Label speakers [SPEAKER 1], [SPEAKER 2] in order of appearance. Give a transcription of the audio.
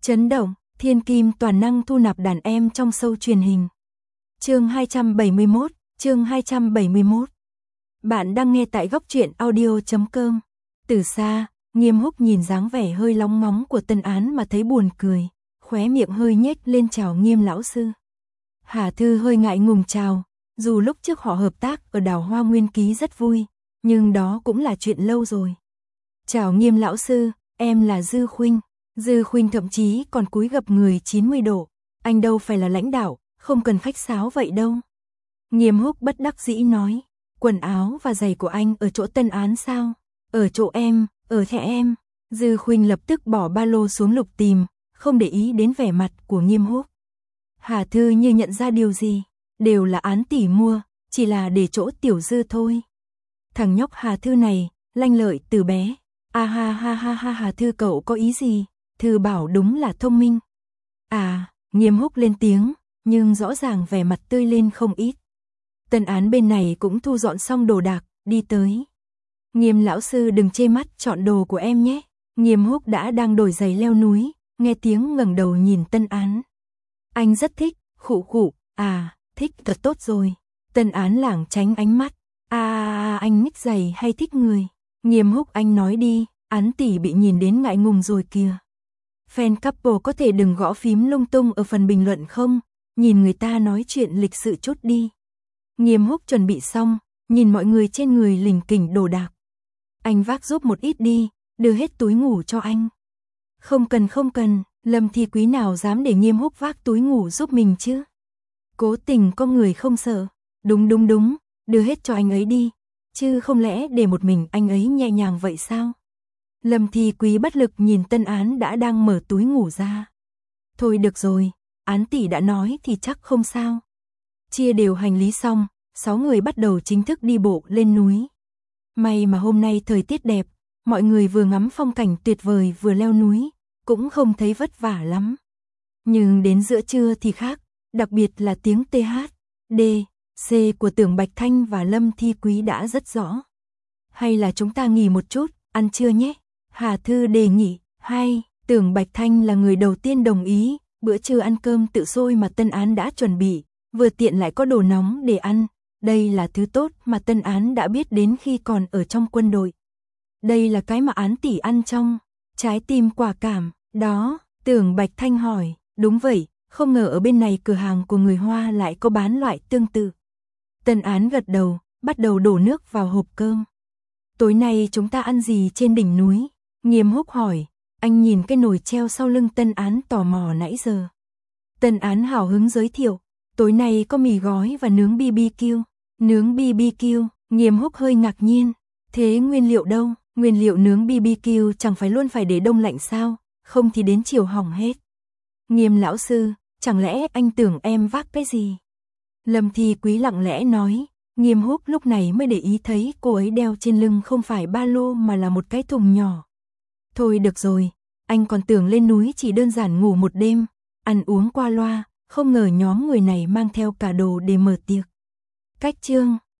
[SPEAKER 1] Chấn động, thiên kim toàn năng thu nạp đàn em trong show truyền hình. Chương 271. Bạn đang nghe tại góc truyện audio.com. Từ xa, Nghiêm Húc nhìn dáng vẻ hơi lóng ngóng của Tân Án mà thấy buồn cười, khóe miệng hơi nhếch lên chào Nghiêm lão sư. Hà Thư hơi ngại ngùng chào, dù lúc trước họ hợp tác ở Đào Hoa Nguyên Ký rất vui, nhưng đó cũng là chuyện lâu rồi. Chào Nghiêm lão sư, em là Dư Khuynh. Dư Khuynh thậm chí còn cúi gập người 90 độ, anh đâu phải là lãnh đạo, không cần khách sáo vậy đâu. Nghiêm Húc bất đắc dĩ nói, quần áo và giày của anh ở chỗ Tân Án sao? Ở chỗ em, ở thẻ em. Dư Khuynh lập tức bỏ ba lô xuống lục tìm, không để ý đến vẻ mặt của Nghiêm Húc. Hà Thư như nhận ra điều gì, đều là Án tỷ mua, chỉ là để chỗ Tiểu Dư thôi. Thằng nhóc Hà Thư này, lanh lợi từ bé. Ha ha ha ha, Hà Thư cậu có ý gì? Thư bảo đúng là thông minh. À, Nghiêm Húc lên tiếng, nhưng rõ ràng vẻ mặt tươi lên không ít. Tân Án bên này cũng thu dọn xong đồ đạc, đi tới. Nghiêm lão sư đừng chê mắt chọn đồ của em nhé. Nghiêm Húc đã đang đổi giày leo núi, nghe tiếng ngẩng đầu nhìn Tân Án. Anh rất thích, khụ khụ, à, thích thật tốt rồi. Tân Án lảng tránh ánh mắt. Anh thích giày hay thích người? Nghiêm Húc anh nói đi, Án tỷ bị nhìn đến ngại ngùng rồi kìa. Fan couple có thể đừng gõ phím lung tung ở phần bình luận không? Nhìn người ta nói chuyện lịch sự chút đi. Nghiêm Húc chuẩn bị xong, nhìn mọi người trên người lỉnh kỉnh đồ đạc. Anh vác giúp một ít đi, đưa hết túi ngủ cho anh. Không cần, Lâm Thi Quý nào dám để Nghiêm Húc vác túi ngủ giúp mình chứ? Cố tình có người không sợ. Đúng, đưa hết cho anh ấy đi. Chứ không lẽ để một mình anh ấy nhẹ nhàng vậy sao? Lâm Thi Quý bất lực nhìn Tân Án đã đang mở túi ngủ ra. Thôi được rồi, Án tỷ đã nói thì chắc không sao. Chia đều hành lý xong, 6 người bắt đầu chính thức đi bộ lên núi. May mà hôm nay thời tiết đẹp, mọi người vừa ngắm phong cảnh tuyệt vời vừa leo núi, cũng không thấy vất vả lắm. Nhưng đến giữa trưa thì khác, đặc biệt là tiếng TH, D, C của Tưởng Bạch Thanh và Lâm Thi Quý đã rất rõ. Hay là chúng ta nghỉ một chút, ăn trưa nhé? Hà Thư đề nghị. Hay, Tưởng Bạch Thanh là người đầu tiên đồng ý, bữa trưa ăn cơm tự xôi mà Tân Án đã chuẩn bị, vừa tiện lại có đồ nóng để ăn. Đây là thứ tốt mà Tân Án đã biết đến khi còn ở trong quân đội. Đây là cái mà Án tỷ ăn trong trái tim quả cảm, đó, Tưởng Bạch Thanh hỏi. Đúng vậy, không ngờ ở bên này cửa hàng của người Hoa lại có bán loại tương tự. Tân Án gật đầu, bắt đầu đổ nước vào hộp cơm. Tối nay chúng ta ăn gì trên đỉnh núi? Nghiêm Húc hỏi, anh nhìn cái nồi treo sau lưng Tân Án tò mò nãy giờ. Tân Án hào hứng giới thiệu, tối nay có mì gói và nướng BBQ. Nướng BBQ, Nghiêm Húc hơi ngạc nhiên. Thế nguyên liệu đâu? Nguyên liệu nướng BBQ chẳng phải luôn phải để đông lạnh sao? Không thì đến chiều hỏng hết. Nghiêm lão sư, chẳng lẽ anh tưởng em vác cái gì? Lâm Thi Quý lặng lẽ nói. Nghiêm Húc lúc này mới để ý thấy cô ấy đeo trên lưng không phải ba lô mà là một cái thùng nhỏ. Thôi được rồi, anh còn tưởng lên núi chỉ đơn giản ngủ một đêm, ăn uống qua loa, không ngờ nhóm người này mang theo cả đồ để mở tiệc. Cách chương